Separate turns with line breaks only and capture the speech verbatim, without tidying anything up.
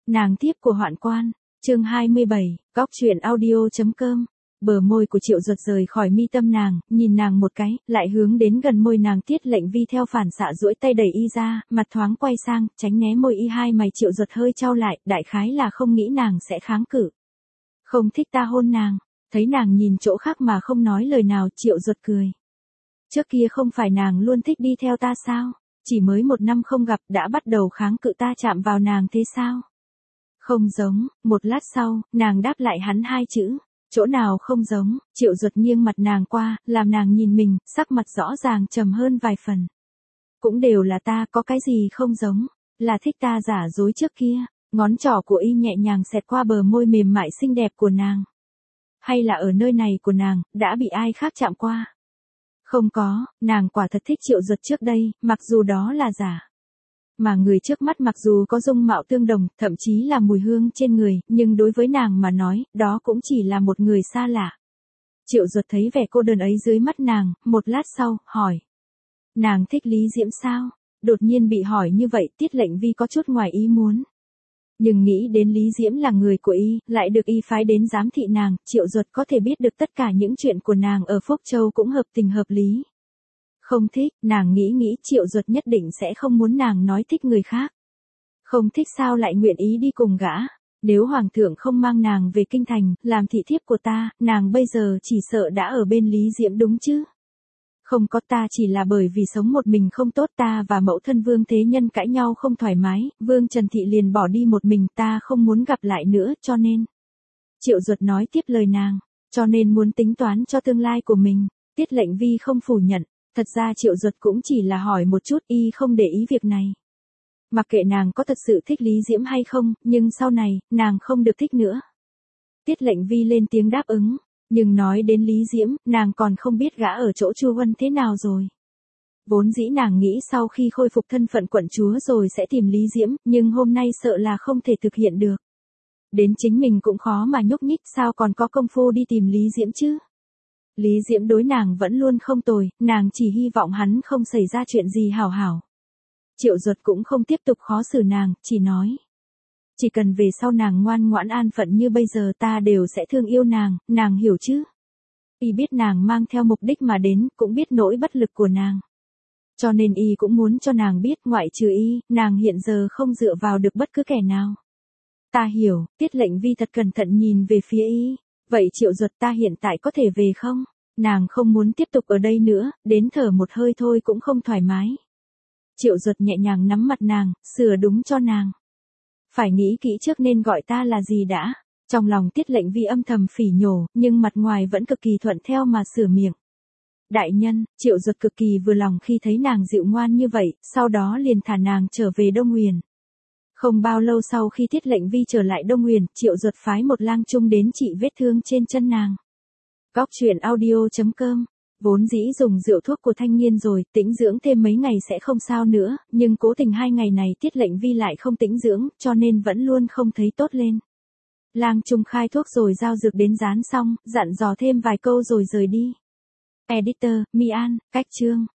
Nàng thiếp của Hoạn Quan, chương hai mươi bảy, góc truyện audio.com. Bờ môi của Triệu Duật rời khỏi mi tâm nàng, nhìn nàng một cái, lại hướng đến gần môi nàng. Tiết Lệnh Vi theo phản xạ duỗi tay đẩy y ra, mặt thoáng quay sang, tránh né môi y. Hai mày Triệu Duật hơi chau lại, đại khái là không nghĩ nàng sẽ kháng cự. Không thích ta hôn nàng, thấy nàng nhìn chỗ khác mà không nói lời nào, Triệu Duật cười. Trước kia không phải nàng luôn thích đi theo ta sao? Chỉ mới một năm không gặp đã bắt đầu kháng cự ta chạm vào nàng thế sao? Không giống. Một lát sau, nàng đáp lại hắn hai chữ. Chỗ nào không giống? Triệu Duật nghiêng mặt nàng qua, làm nàng nhìn mình, sắc mặt rõ ràng trầm hơn vài phần. Cũng đều là ta, có cái gì không giống? Là thích ta giả dối trước kia. Ngón trỏ của y nhẹ nhàng xẹt qua bờ môi mềm mại xinh đẹp của nàng. Hay là ở nơi này của nàng, đã bị ai khác chạm qua? Không có, nàng quả thật thích Triệu Duật trước đây, mặc dù đó là giả. Mà người trước mắt mặc dù có dung mạo tương đồng, thậm chí là mùi hương trên người, nhưng đối với nàng mà nói, đó cũng chỉ là một người xa lạ. Triệu Duật thấy vẻ cô đơn ấy dưới mắt nàng, một lát sau, hỏi. Nàng thích Lý Diễm sao? Đột nhiên bị hỏi như vậy, Tiết Lệnh Vi có chút ngoài ý muốn. Nhưng nghĩ đến Lý Diễm là người của y, lại được y phái đến giám thị nàng, Triệu Duật có thể biết được tất cả những chuyện của nàng ở Phúc Châu cũng hợp tình hợp lý. Không thích, nàng nghĩ nghĩ Triệu Duật nhất định sẽ không muốn nàng nói thích người khác. Không thích sao lại nguyện ý đi cùng gã? Nếu Hoàng thượng không mang nàng về kinh thành, làm thị thiếp của ta, nàng bây giờ chỉ sợ đã ở bên Lý Diễm đúng chứ? Không có, ta chỉ là bởi vì sống một mình không tốt, ta và mẫu thân Vương Thế Nhân cãi nhau không thoải mái, Vương Trần Thị liền bỏ đi một mình, ta không muốn gặp lại nữa, cho nên. Triệu Duật nói tiếp lời nàng, cho nên muốn tính toán cho tương lai của mình. Tiết Lệnh Vi không phủ nhận, thật ra Triệu Duật cũng chỉ là hỏi một chút, y không để ý việc này. Mặc kệ nàng có thật sự thích Lý Diễm hay không, nhưng sau này, nàng không được thích nữa. Tiết Lệnh Vi lên tiếng đáp ứng. Nhưng nói đến Lý Diễm, nàng còn không biết gã ở chỗ Chu Huân thế nào rồi. Vốn dĩ nàng nghĩ sau khi khôi phục thân phận quận chúa rồi sẽ tìm Lý Diễm, nhưng hôm nay sợ là không thể thực hiện được. Đến chính mình cũng khó mà nhúc nhích, sao còn có công phu đi tìm Lý Diễm chứ. Lý Diễm đối nàng vẫn luôn không tồi, nàng chỉ hy vọng hắn không xảy ra chuyện gì hảo hảo. Triệu Duật cũng không tiếp tục khó xử nàng, chỉ nói. Chỉ cần về sau nàng ngoan ngoãn an phận như bây giờ ta đều sẽ thương yêu nàng, nàng hiểu chứ? Y biết nàng mang theo mục đích mà đến, cũng biết nỗi bất lực của nàng. Cho nên y cũng muốn cho nàng biết, ngoại trừ y, nàng hiện giờ không dựa vào được bất cứ kẻ nào. Ta hiểu, Tiết Lệnh Vi thật cẩn thận nhìn về phía y. Vậy Triệu Duật, ta hiện tại có thể về không? Nàng không muốn tiếp tục ở đây nữa, đến thở một hơi thôi cũng không thoải mái. Triệu Duật nhẹ nhàng nắm mặt nàng, sửa đúng cho nàng. Phải nghĩ kỹ trước nên gọi ta là gì đã. Trong lòng Tiết Lệnh Vi âm thầm phỉ nhổ, nhưng mặt ngoài vẫn cực kỳ thuận theo mà sửa miệng. Đại nhân, Triệu Duật cực kỳ vừa lòng khi thấy nàng dịu ngoan như vậy, sau đó liền thả nàng trở về Đông Nguyền. Không bao lâu sau khi Tiết Lệnh Vi trở lại Đông Nguyền, Triệu Duật phái một lang trung đến trị vết thương trên chân nàng. Góc truyện audio.com. Vốn dĩ dùng rượu thuốc của thanh niên rồi, tĩnh dưỡng thêm mấy ngày sẽ không sao nữa, nhưng cố tình hai ngày này Tiết Lệnh Vi lại không tĩnh dưỡng, cho nên vẫn luôn không thấy tốt lên. Lang trung khai thuốc rồi giao dược đến dán xong, dặn dò thêm vài câu rồi rời đi. Editor, Mi An, cách chương.